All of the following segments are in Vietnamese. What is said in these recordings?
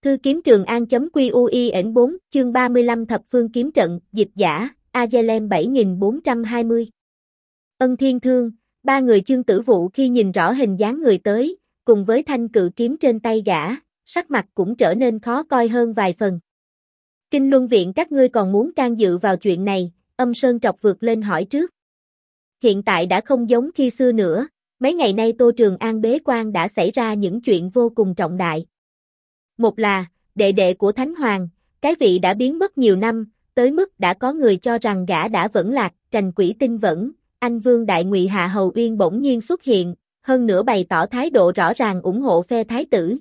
Thư kiếm Trường An.QUIN 4, chương 35 Thập phương kiếm trận, dịch giả, Azelem 7420. Ân Thiên Thương, ba người Chương Tử Vụ khi nhìn rõ hình dáng người tới, cùng với thanh cự kiếm trên tay gã, sắc mặt cũng trở nên khó coi hơn vài phần. Kinh Luân Viện các ngươi còn muốn can dự vào chuyện này, Âm Sơn Trọc vượt lên hỏi trước. Hiện tại đã không giống khi xưa nữa, mấy ngày nay Tô Trường An bế quan đã xảy ra những chuyện vô cùng trọng đại. Một là, đệ đệ của Thánh Hoàng, cái vị đã biến mất nhiều năm, tới mức đã có người cho rằng gã đã vẫn lạc, Trành Quỷ Tinh Vẫn, anh Vương Đại Ngụy Hạ Hầu Uyên bỗng nhiên xuất hiện, hơn nữa bày tỏ thái độ rõ ràng ủng hộ phe thái tử.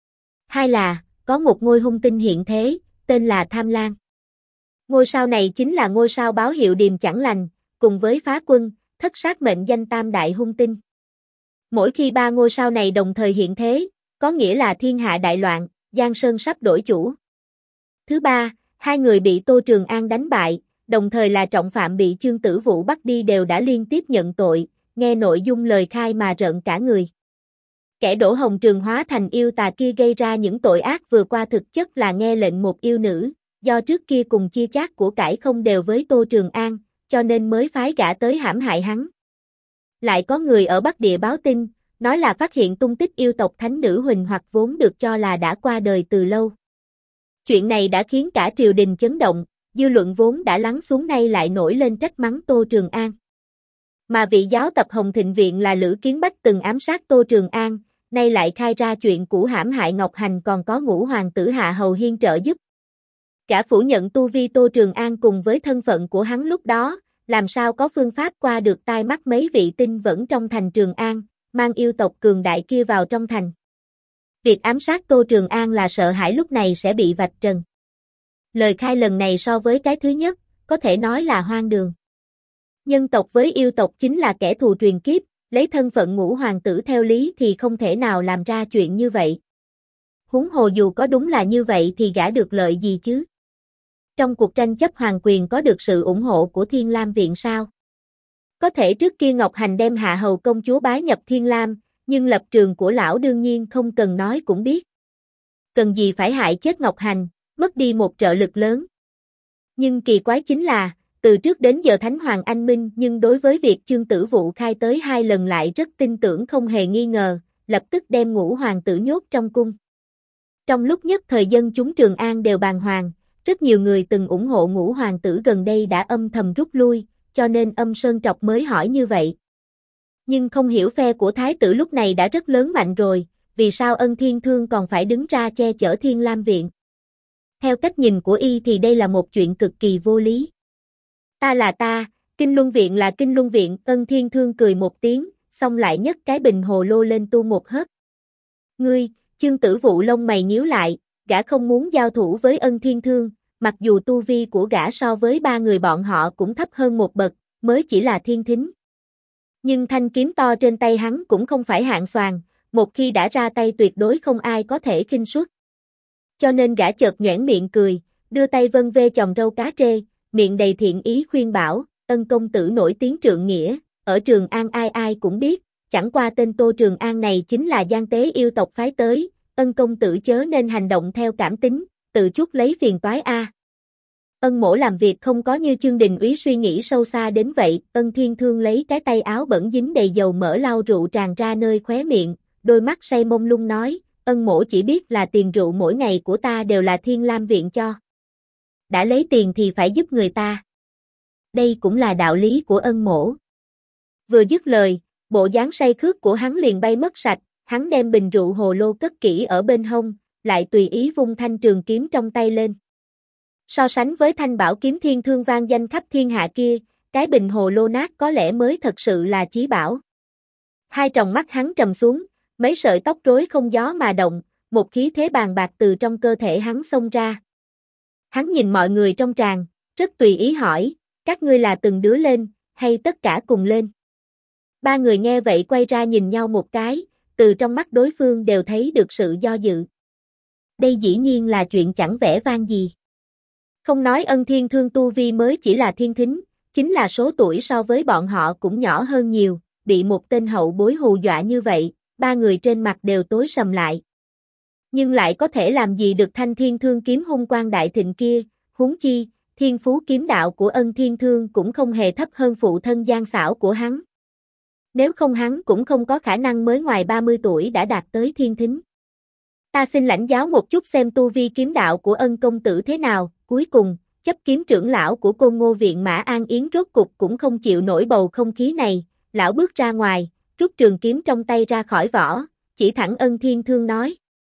Hai là, có một ngôi hung tinh hiện thế, tên là Tham Lang. Ngôi sao này chính là ngôi sao báo hiệu điềm chẳng lành, cùng với Phá Quân, thất sát mệnh danh tam đại hung tinh. Mỗi khi ba ngôi sao này đồng thời hiện thế, có nghĩa là thiên hạ đại loạn, Giang Sơn sắp đổi chủ. Thứ ba, hai người bị Tô Trường An đánh bại, đồng thời là trọng phạm bị Chương Tử Vụ bắt đi đều đã liên tiếp nhận tội, nghe nội dung lời khai mà rợn cả người. Kẻ đổ hồng trường hóa thành yêu tà kia gây ra những tội ác vừa qua thực chất là nghe lệnh một yêu nữ, do trước kia cùng chia chác của cải không đều với Tô Trường An, cho nên mới phái gã tới hãm hại hắn. Lại có người ở Bắc Địa báo tin, nói là phát hiện tung tích yêu tộc thánh nữ Huỳnh Hoặc vốn được cho là đã qua đời từ lâu. Chuyện này đã khiến cả triều đình chấn động, dư luận vốn đã lắng xuống nay lại nổi lên trách mắng Tô Trường An. Mà vị giáo tập Hồng Thịnh Viện là Lữ Kiến Bách từng ám sát Tô Trường An, nay lại khai ra chuyện cũ hãm hại Ngọc Hành còn có ngũ hoàng tử Hạ Hầu Hiên trợ giúp. Cả phủ nhận tu vi Tô Trường An cùng với thân phận của hắn lúc đó, làm sao có phương pháp qua được tai mắt mấy vị tinh vẫn trong thành Trường An, mang yêu tộc cường đại kia vào trong thành. Việc ám sát Tô Trường An là sợ hãi lúc này sẽ bị vạch trần. Lời khai lần này so với cái thứ nhất, có thể nói là hoang đường. Nhân tộc với yêu tộc chính là kẻ thù truyền kiếp, lấy thân phận ngũ hoàng tử theo lý thì không thể nào làm ra chuyện như vậy. Huống hồ dù có đúng là như vậy thì gã được lợi gì chứ? Trong cuộc tranh chấp hoàng quyền có được sự ủng hộ của Thiên Lam Viện sao? Có thể trước kia Ngọc Hành đem Hạ Hầu công chúa bái nhập Thiên Lam, nhưng lập trường của lão đương nhiên không cần nói cũng biết. Cần gì phải hại chết Ngọc Hành, mất đi một trợ lực lớn. Nhưng kỳ quái chính là, từ trước đến giờ Thánh Hoàng anh minh nhưng đối với việc Chương Tử Vụ khai tới 2 lần lại rất tin tưởng không hề nghi ngờ, lập tức đem ngũ hoàng tử nhốt trong cung. Trong lúc nhất thời dân chúng Trường An đều bàng hoàng, rất nhiều người từng ủng hộ ngũ hoàng tử gần đây đã âm thầm rút lui, cho nên Âm Sơn Trọc mới hỏi như vậy. Nhưng không hiểu phe của thái tử lúc này đã rất lớn mạnh rồi, vì sao Ân Thiên Thương còn phải đứng ra che chở Thiên Lam Viện? Theo cách nhìn của y thì đây là một chuyện cực kỳ vô lý. Ta là ta, Kinh Luân Viện là Kinh Luân Viện, Ân Thiên Thương cười một tiếng, xong lại nhấc cái bình hồ lô lên tu một hớp. Ngươi, Chương Tử Vụ lông mày nhíu lại, gã không muốn giao thủ với Ân Thiên Thương, mặc dù tu vi của gã so với ba người bọn họ cũng thấp hơn một bậc, mới chỉ là thiên thính. Nhưng thanh kiếm to trên tay hắn cũng không phải hạng xoàn, một khi đã ra tay tuyệt đối không ai có thể khinh suất. Cho nên gã chợt nhoẻn miệng cười, đưa tay vân vê chòm râu cá trê, miệng đầy thiện ý khuyên bảo, Ân công tử nổi tiếng trượng nghĩa, ở Trường An ai ai cũng biết, chẳng qua tên Tô Trường An này chính là gian tế yêu tộc phái tới, Ân công tử chớ nên hành động theo cảm tính, tự chuốc lấy phiền toái a. Ân mỗ làm việc không có như Chương Đình úy suy nghĩ sâu xa đến vậy, Ân Thiên Thương lấy cái tay áo bẩn dính đầy dầu mỡ lau rượu tràn ra nơi khóe miệng, đôi mắt say mông lung nói, Ân mỗ chỉ biết là tiền rượu mỗi ngày của ta đều là Thiên Lam Viện cho. Đã lấy tiền thì phải giúp người ta. Đây cũng là đạo lý của Ân mỗ. Vừa dứt lời, bộ dáng say khướt của hắn liền bay mất sạch, hắn đem bình rượu hồ lô cất kỹ ở bên hông, lại tùy ý vung thanh trường kiếm trong tay lên. So sánh với thanh bảo kiếm thiên thương vang danh khắp thiên hạ kia, cái bình hồ lô nát có lẽ mới thật sự là chí bảo. Hai tròng mắt hắn trầm xuống, mấy sợi tóc rối không gió mà động, một khí thế bàng bạc từ trong cơ thể hắn xông ra. Hắn nhìn mọi người trong tràng, rất tùy ý hỏi, các ngươi là từng đứa lên, hay tất cả cùng lên? Ba người nghe vậy quay ra nhìn nhau một cái, từ trong mắt đối phương đều thấy được sự do dự. Đây dĩ nhiên là chuyện chẳng vẻ vang gì. Không nói Ân Thiên Thương tu vi mới chỉ là thiên thính, chính là số tuổi so với bọn họ cũng nhỏ hơn nhiều, bị một tên hậu bối hù dọa như vậy, ba người trên mặt đều tối sầm lại. Nhưng lại có thể làm gì được thanh thiên thương kiếm hung quang đại thịnh kia, huống chi, thiên phú kiếm đạo của Ân Thiên Thương cũng không hề thấp hơn phụ thân gian xảo của hắn. Nếu không hắn cũng không có khả năng mới ngoài 30 tuổi đã đạt tới thiên thính. Ta xin lãnh giáo một chút xem tu vi kiếm đạo của Ân công tử thế nào, cuối cùng, chấp kiếm trưởng lão của Côn Ngô viện Mã An Yến rốt cục cũng không chịu nổi bầu không khí này, lão bước ra ngoài, rút trường kiếm trong tay ra khỏi vỏ, chỉ thẳng Ân Thiên Thương nói.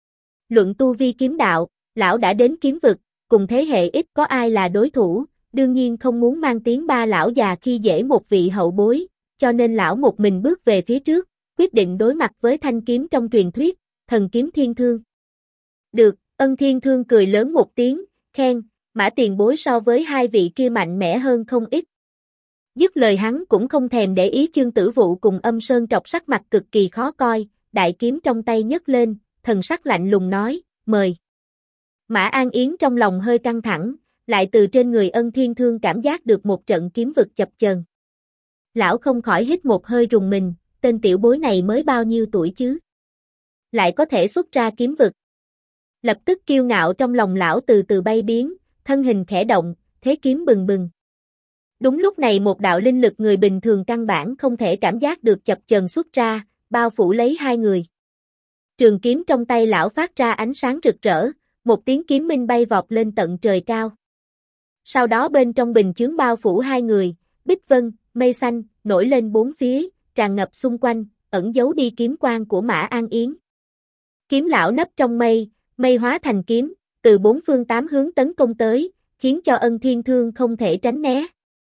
Luận tu vi kiếm đạo, lão đã đến kiếm vực, cùng thế hệ ít có ai là đối thủ, đương nhiên không muốn mang tiếng ba lão già khi dễ một vị hậu bối, cho nên lão một mình bước về phía trước, quyết định đối mặt với thanh kiếm trong truyền thuyết, thần kiếm thiên thương. Được, Ân Thiên Thương cười lớn một tiếng, khen, Mã tiền bối so với hai vị kia mạnh mẽ hơn không ít. Dứt lời hắn cũng không thèm để ý Chương Tử Vụ cùng Âm Sơn Trọc sắc mặt cực kỳ khó coi, đại kiếm trong tay nhấc lên, thần sắc lạnh lùng nói, mời. Mã An Yến trong lòng hơi căng thẳng, lại từ trên người Ân Thiên Thương cảm giác được một trận kiếm vực chập chờn. Lão không khỏi hít một hơi rùng mình, tên tiểu bối này mới bao nhiêu tuổi chứ? Lại có thể xuất ra kiếm vực. Lập tức kiêu ngạo trong lòng lão từ từ bay biến, thân hình khẽ động, thế kiếm bừng bừng. Đúng lúc này một đạo linh lực người bình thường căn bản không thể cảm giác được chập chờn xuất ra, bao phủ lấy hai người. Trường kiếm trong tay lão phát ra ánh sáng rực rỡ, một tiếng kiếm minh bay vọt lên tận trời cao. Sau đó bên trong bình chướng bao phủ hai người, bích vân, mây xanh, nổi lên bốn phía, tràn ngập xung quanh, ẩn giấu đi kiếm quang của Mã An Yến. Kiếm lão nấp trong mây, mây hóa thành kiếm, từ bốn phương tám hướng tấn công tới, khiến cho Ân Thiên Thương không thể tránh né.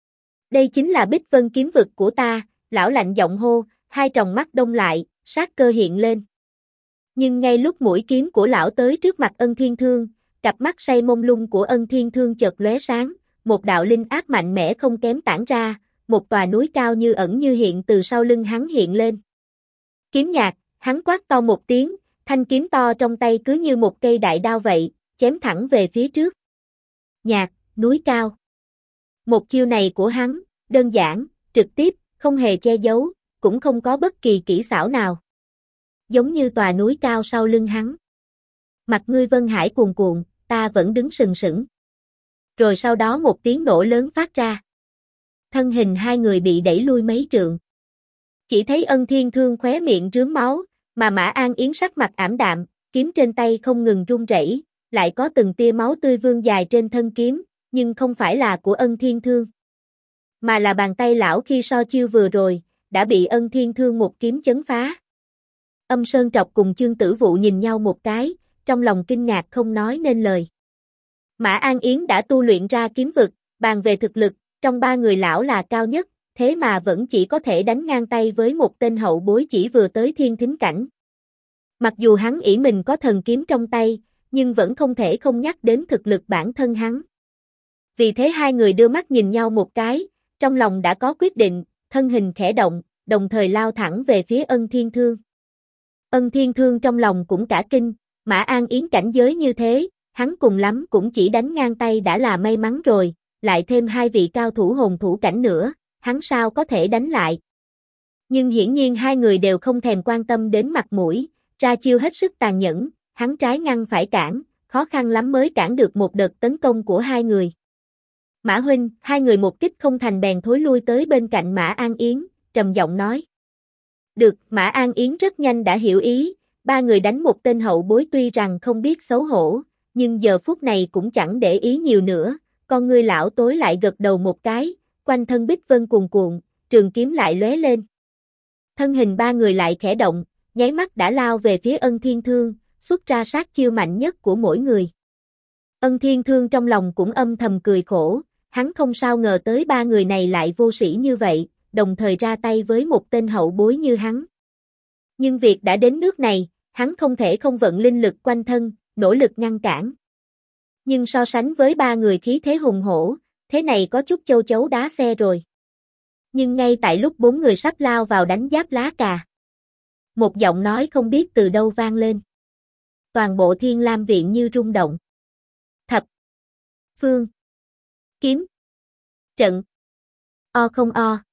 Đây chính là Bích Vân kiếm vực của ta, lão lạnh giọng hô, hai tròng mắt đông lại, sát cơ hiện lên. Nhưng ngay lúc mũi kiếm của lão tới trước mặt Ân Thiên Thương, cặp mắt say mông lung của Ân Thiên Thương chợt lóe sáng, một đạo linh áp mạnh mẽ không kém tản ra, một tòa núi cao như ẩn như hiện từ sau lưng hắn hiện lên. Kiếm nhạc, hắn quát to một tiếng, thanh kiếm to trong tay cứ như một cây đại đao vậy, chém thẳng về phía trước. Nhạc, núi cao. Một chiêu này của hắn, đơn giản, trực tiếp, không hề che giấu, cũng không có bất kỳ kỹ xảo nào. Giống như tòa núi cao sau lưng hắn. Mặt ngươi Vân Hải cuồn cuộn, ta vẫn đứng sừng sững. Rồi sau đó một tiếng nổ lớn phát ra. Thân hình hai người bị đẩy lui mấy trượng. Chỉ thấy Ân Thiên Thương khóe miệng rướm máu, mà Mã An Yến sắc mặt ảm đạm, kiếm trên tay không ngừng run rẩy, lại có từng tia máu tươi vương dài trên thân kiếm, nhưng không phải là của Ân Thiên Thương. Mà là bàn tay lão khi so chiêu vừa rồi, đã bị Ân Thiên Thương một kiếm chấn phá. Âm Sơn Trọc cùng Chương Tử Vụ nhìn nhau một cái, trong lòng kinh ngạc không nói nên lời. Mã An Yến đã tu luyện ra kiếm vực, bàn về thực lực, trong ba người lão là cao nhất, thế mà vẫn chỉ có thể đánh ngang tay với một tên hậu bối chỉ vừa tới thiên thính cảnh. Mặc dù hắn ỷ mình có thần kiếm trong tay, nhưng vẫn không thể không nhắc đến thực lực bản thân hắn. Vì thế hai người đưa mắt nhìn nhau một cái, trong lòng đã có quyết định, thân hình khẽ động, đồng thời lao thẳng về phía Ân Thiên Thương. Ân Thiên Thương trong lòng cũng cả kinh, Mã An Yến cảnh giới như thế, hắn cùng lắm cũng chỉ đánh ngang tay đã là may mắn rồi, lại thêm hai vị cao thủ hồn thủ cảnh nữa, hắn sao có thể đánh lại. Nhưng hiển nhiên hai người đều không thèm quan tâm đến mặt mũi, ra chiêu hết sức tàn nhẫn, hắn trái ngăn phải cản, khó khăn lắm mới cản được một đợt tấn công của hai người. Mã huynh, hai người một kích không thành bèn thối lui tới bên cạnh Mã An Yến, trầm giọng nói. Được, Mã An Yến rất nhanh đã hiểu ý, ba người đánh một tên hậu bối tuy rằng không biết xấu hổ, nhưng giờ phút này cũng chẳng để ý nhiều nữa, con ngươi lão tối lại gật đầu một cái, quanh thân bích vân cuồn cuộn, trường kiếm lại lóe lên. Thân hình ba người lại khẽ động, nháy mắt đã lao về phía Ân Thiên Thương, xuất ra sát chiêu mạnh nhất của mỗi người. Ân Thiên Thương trong lòng cũng âm thầm cười khổ, hắn không sao ngờ tới ba người này lại vô sĩ như vậy, đồng thời ra tay với một tên hậu bối như hắn. Nhưng việc đã đến nước này, hắn không thể không vận linh lực quanh thân, nỗ lực ngăn cản. Nhưng so sánh với ba người khí thế hùng hổ, thế này có chút châu chấu đá xe rồi. Nhưng ngay tại lúc bốn người sắp lao vào đánh giáp lá cà, một giọng nói không biết từ đâu vang lên. Toàn bộ Thiên Lam viện như rung động. Thập phương kiếm trận. O không o.